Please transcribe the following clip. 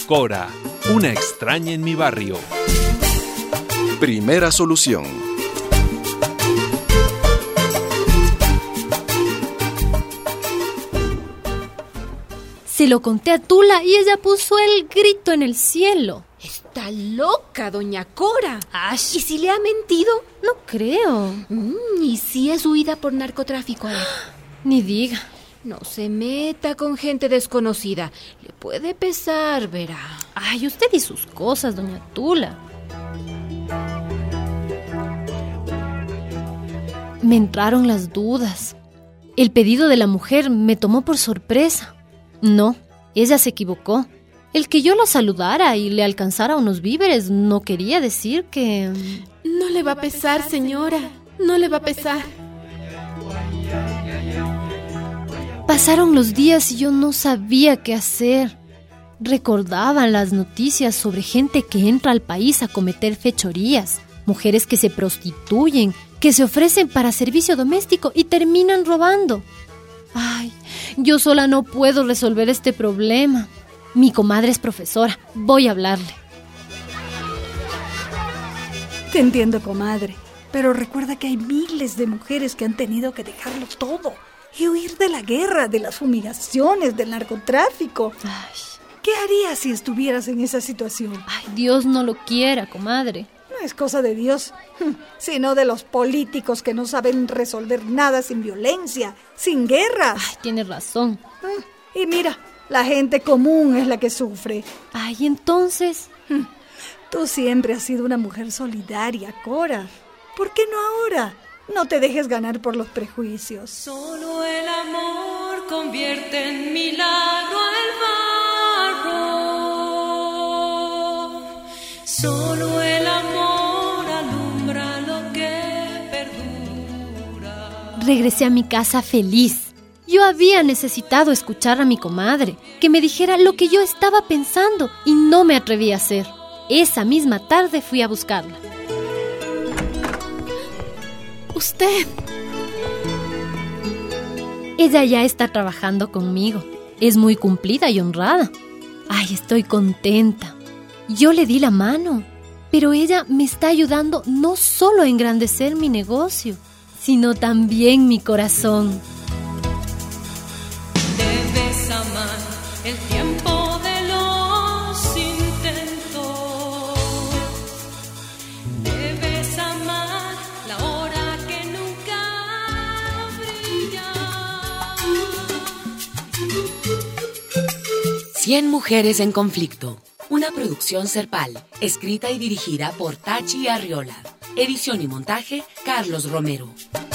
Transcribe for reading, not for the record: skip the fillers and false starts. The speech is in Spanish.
Cora, una extraña en mi barrio. Primera solución. Se lo conté a Tula y ella puso el grito en el cielo. Está loca, doña Cora. ¡Ay! ¿Y si le ha mentido? No creo. ¿Y si es huida por narcotráfico? Ni diga. No se meta con gente desconocida. Le puede pesar, verá. Ay, usted y sus cosas, doña Tula. Me entraron las dudas. El pedido de la mujer me tomó por sorpresa. No, ella se equivocó. El que yo lo saludara y le alcanzara unos víveres no quería decir que... No le va a pesar, señora. No le va a pesar. Pasaron los días y yo no sabía qué hacer. Recordaba las noticias sobre gente que entra al país a cometer fechorías, mujeres que se prostituyen, que se ofrecen para servicio doméstico y terminan robando. Ay, yo sola no puedo resolver este problema. Mi comadre es profesora, voy a hablarle. Te entiendo, comadre, pero recuerda que hay miles de mujeres que han tenido que dejarlo todo y huir de la guerra, de las fumigaciones, del narcotráfico. Ay, ¿qué harías si estuvieras en esa situación? ay, Dios no lo quiera, comadre. No es cosa de Dios, sino de los políticos que no saben resolver nada sin violencia, sin guerras. Ay, tiene razón. Y mira, la gente común es la que sufre. Ay, entonces... Tú siempre has sido una mujer solidaria, Cora. ¿Por qué no ahora? No te dejes ganar por los prejuicios. Solo el amor convierte en milagro el barro. Solo el amor alumbra lo que perdura. Regresé a mi casa feliz. Yo había necesitado escuchar a mi comadre, que me dijera lo que yo estaba pensando y no me atreví a hacer. Esa misma tarde fui a buscarla. ¿Usted? Ella ya está trabajando conmigo. Es muy cumplida y honrada. Ay, estoy contenta. Yo le di la mano, pero ella me está ayudando no solo a engrandecer mi negocio, sino también mi corazón. Debes amar el tiempo de los intentos. Debes amar la hora que nunca brilla. 100 mujeres en conflicto. Una producción Serpal, escrita y dirigida por Tachi Arriola. Edición y montaje, Carlos Romero.